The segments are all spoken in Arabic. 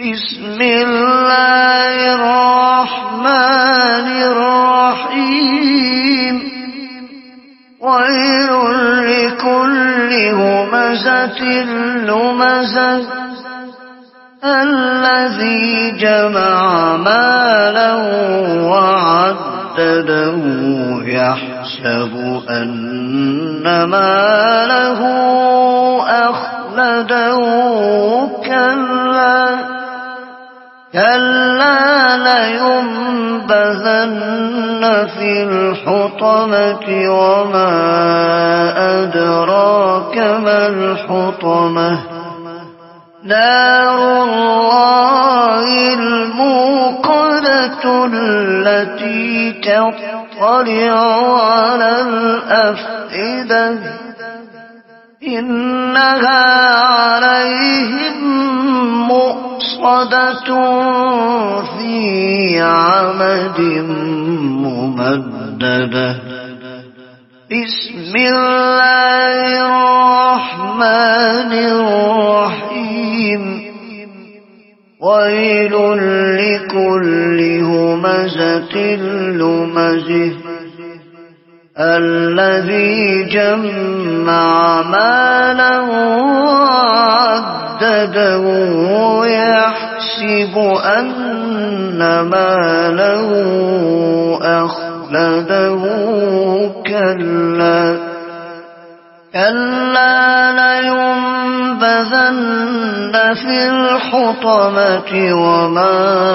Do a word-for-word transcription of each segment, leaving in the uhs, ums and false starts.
بسم الله الرحمن الرحيم ويل لكل همزة لمزة الذي جمع مالا وعدده يحسب أن ماله أخلده كلا كلا لينبذن في الحطمة وما أدراك ما الحطمة نار الله الموقدة التي تطلع على الأفئدة إنها عليهم مؤصدة في عمد ممددة بسم الله الرحمن الرحيم ويل لكل همزة لمزة الذي جمع مالا وعدده يحسب أن ماله أخلده كلا كلا لينبذن في الحطمة وما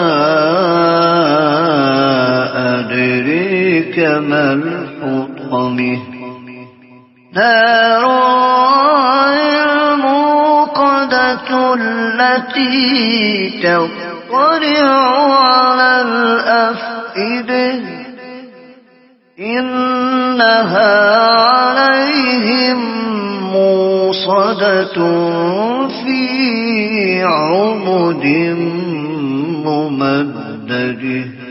أدريك ما الحطمة نار الله الموقدة التي تطلع على الأفئدة إنها عليهم موصدة في عمد ممدد